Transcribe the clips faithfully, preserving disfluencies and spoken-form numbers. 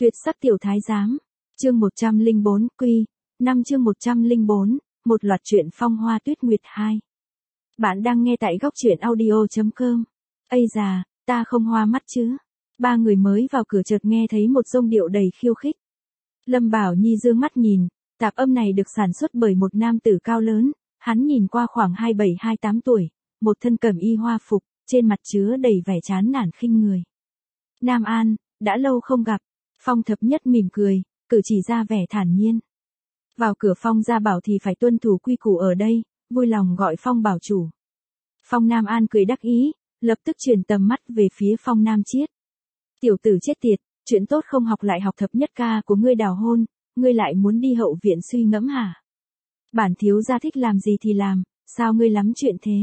Tuyệt sắc tiểu thái giám, chương một trăm lẻ bốn quy, năm chương một trăm lẻ bốn, một loạt truyện phong hoa tuyết nguyệt hai. Bạn đang nghe tại góc truyện audio.com. Ây già, ta không hoa mắt chứ. Ba người mới vào cửa chợt nghe thấy một giọng điệu đầy khiêu khích. Lâm Bảo Nhi dương mắt nhìn, tạp âm này được sản xuất bởi một nam tử cao lớn, hắn nhìn qua khoảng hai mươi bảy hai mươi tám tuổi, một thân cẩm y hoa phục, trên mặt chứa đầy vẻ chán nản khinh người. Nam An, đã lâu không gặp. Phong Thập Nhất mỉm cười, cử chỉ ra vẻ thản nhiên. Vào cửa Phong gia bảo thì phải tuân thủ quy củ ở đây, vui lòng gọi Phong bảo chủ. Phong Nam An cười đắc ý, lập tức chuyển tầm mắt về phía Phong Nam Chiết. Tiểu tử chết tiệt, chuyện tốt không học lại học Thập Nhất ca của ngươi đào hôn, ngươi lại muốn đi hậu viện suy ngẫm hả? Bản thiếu gia thích làm gì thì làm, sao ngươi lắm chuyện thế?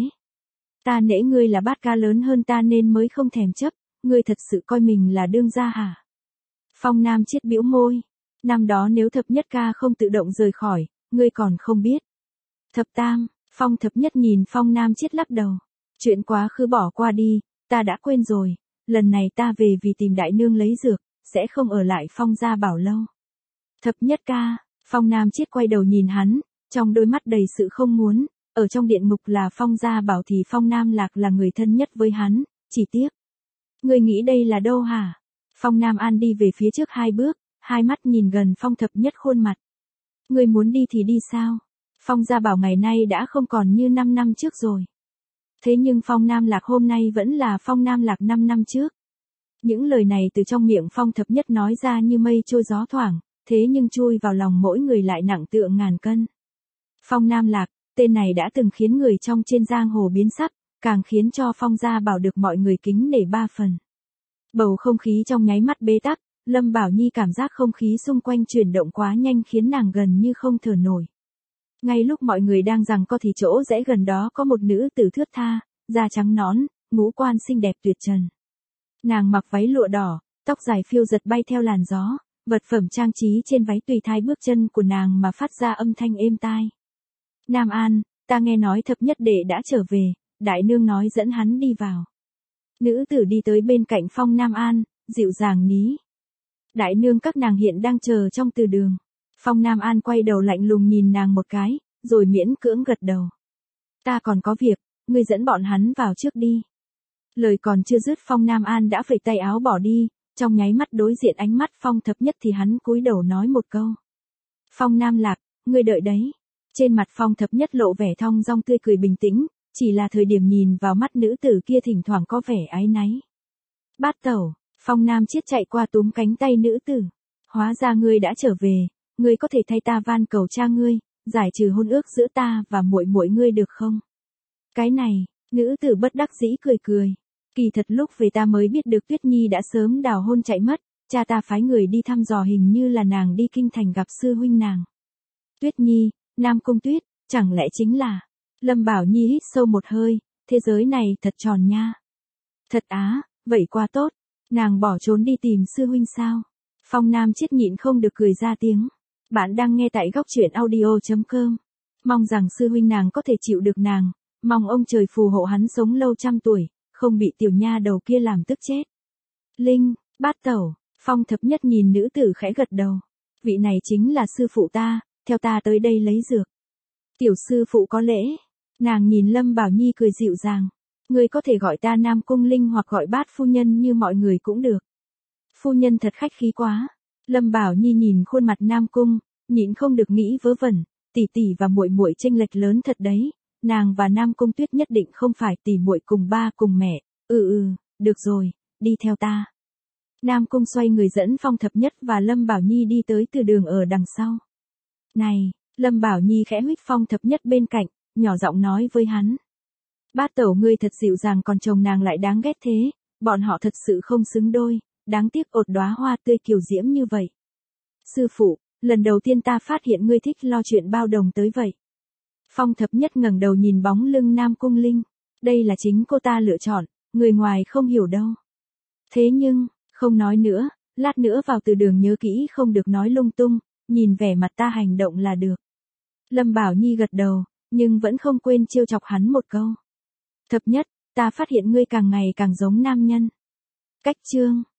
Ta nể ngươi là bát ca lớn hơn ta nên mới không thèm chấp, ngươi thật sự coi mình là đương gia hả? Phong Nam Chiết bĩu môi, năm đó nếu Thập Nhất ca không tự động rời khỏi, ngươi còn không biết. Thập Tam, Phong Thập Nhất nhìn Phong Nam Chiết lắc đầu, chuyện quá khứ bỏ qua đi, ta đã quên rồi, lần này ta về vì tìm đại nương lấy dược, sẽ không ở lại Phong gia bảo lâu. Thập Nhất ca, Phong Nam Chiết quay đầu nhìn hắn, trong đôi mắt đầy sự không muốn, ở trong điện ngục là Phong gia bảo thì Phong Nam Lạc là người thân nhất với hắn, chỉ tiếc. Ngươi nghĩ đây là đâu hả? Phong Nam An đi về phía trước hai bước, hai mắt nhìn gần Phong Thập Nhất khuôn mặt. Ngươi muốn đi thì đi sao? Phong gia bảo ngày nay đã không còn như năm năm trước rồi. Thế nhưng Phong Nam Lạc hôm nay vẫn là Phong Nam Lạc năm năm trước. Những lời này từ trong miệng Phong Thập Nhất nói ra như mây trôi gió thoảng, thế nhưng chui vào lòng mỗi người lại nặng tựa ngàn cân. Phong Nam Lạc, tên này đã từng khiến người trong trên giang hồ biến sắc, càng khiến cho Phong gia bảo được mọi người kính nể ba phần. Bầu không khí trong nháy mắt bế tắc, Lâm Bảo Nhi cảm giác không khí xung quanh chuyển động quá nhanh khiến nàng gần như không thở nổi. Ngay lúc mọi người đang giằng co thì chỗ rẽ gần đó có một nữ tử thướt tha, da trắng nõn, ngũ quan xinh đẹp tuyệt trần. Nàng mặc váy lụa đỏ, tóc dài phiêu giật bay theo làn gió, vật phẩm trang trí trên váy tùy thái bước chân của nàng mà phát ra âm thanh êm tai. Nam An, ta nghe nói Thập Nhất đệ đã trở về, đại nương nói dẫn hắn đi vào. Nữ tử đi tới bên cạnh Phong Nam An, dịu dàng ní. Đại nương các nàng hiện đang chờ trong từ đường. Phong Nam An quay đầu lạnh lùng nhìn nàng một cái, rồi miễn cưỡng gật đầu. Ta còn có việc, ngươi dẫn bọn hắn vào trước đi. Lời còn chưa dứt Phong Nam An đã phẩy tay áo bỏ đi, trong nháy mắt đối diện ánh mắt Phong Thập Nhất thì hắn cúi đầu nói một câu. Phong Nam Lạc, ngươi đợi đấy. Trên mặt Phong Thập Nhất lộ vẻ thong dong tươi cười bình tĩnh, chỉ là thời điểm nhìn vào mắt nữ tử kia thỉnh thoảng có vẻ áy náy. Bát tẩu, Phong Nam Chiết chạy qua túm cánh tay nữ tử. Hóa ra ngươi đã trở về, ngươi có thể thay ta van cầu cha ngươi, giải trừ hôn ước giữa ta và muội muội ngươi được không? Cái này, nữ tử bất đắc dĩ cười cười. Kỳ thật lúc về ta mới biết được Tuyết Nhi đã sớm đào hôn chạy mất, cha ta phái người đi thăm dò hình như là nàng đi kinh thành gặp sư huynh nàng. Tuyết Nhi, Nam Cung Tuyết, chẳng lẽ chính là... Lâm Bảo Nhi hít sâu một hơi, thế giới này thật tròn nha. Thật á, vậy quá tốt, nàng bỏ trốn đi tìm sư huynh sao? Phong Nam Chiết nhịn không được cười ra tiếng. Bạn đang nghe tại góc truyện audio.com. Mong rằng sư huynh nàng có thể chịu được nàng, mong ông trời phù hộ hắn sống lâu trăm tuổi, không bị tiểu nha đầu kia làm tức chết. Linh, bát tẩu, Phong Thập Nhất nhìn nữ tử khẽ gật đầu. Vị này chính là sư phụ ta, theo ta tới đây lấy dược. Tiểu sư phụ có lễ. Nàng nhìn Lâm Bảo Nhi cười dịu dàng. Ngươi có thể gọi ta Nam Cung Linh hoặc gọi bát phu nhân như mọi người cũng được. Phu nhân thật khách khí quá. Lâm Bảo Nhi nhìn khuôn mặt Nam Cung, nhịn không được nghĩ vớ vẩn, tỷ tỷ và muội muội chênh lệch lớn thật đấy. Nàng và Nam Cung Tuyết nhất định không phải tỷ muội cùng ba cùng mẹ. Ừ ừ, được rồi, đi theo ta. Nam Cung xoay người dẫn Phong Thập Nhất và Lâm Bảo Nhi đi tới từ đường ở đằng sau. Này, Lâm Bảo Nhi khẽ huých Phong Thập Nhất bên cạnh, nhỏ giọng nói với hắn. Bát tẩu ngươi thật dịu dàng còn chồng nàng lại đáng ghét thế, bọn họ thật sự không xứng đôi, đáng tiếc ột đóa hoa tươi kiều diễm như vậy. Sư phụ, lần đầu tiên ta phát hiện ngươi thích lo chuyện bao đồng tới vậy. Phong Thập Nhất ngẩng đầu nhìn bóng lưng Nam Cung Linh, đây là chính cô ta lựa chọn, người ngoài không hiểu đâu. Thế nhưng, không nói nữa, lát nữa vào từ đường nhớ kỹ không được nói lung tung, nhìn vẻ mặt ta hành động là được. Lâm Bảo Nhi gật đầu, nhưng vẫn không quên trêu chọc hắn một câu. Thập Nhất, ta phát hiện ngươi càng ngày càng giống nam nhân. Cách chương,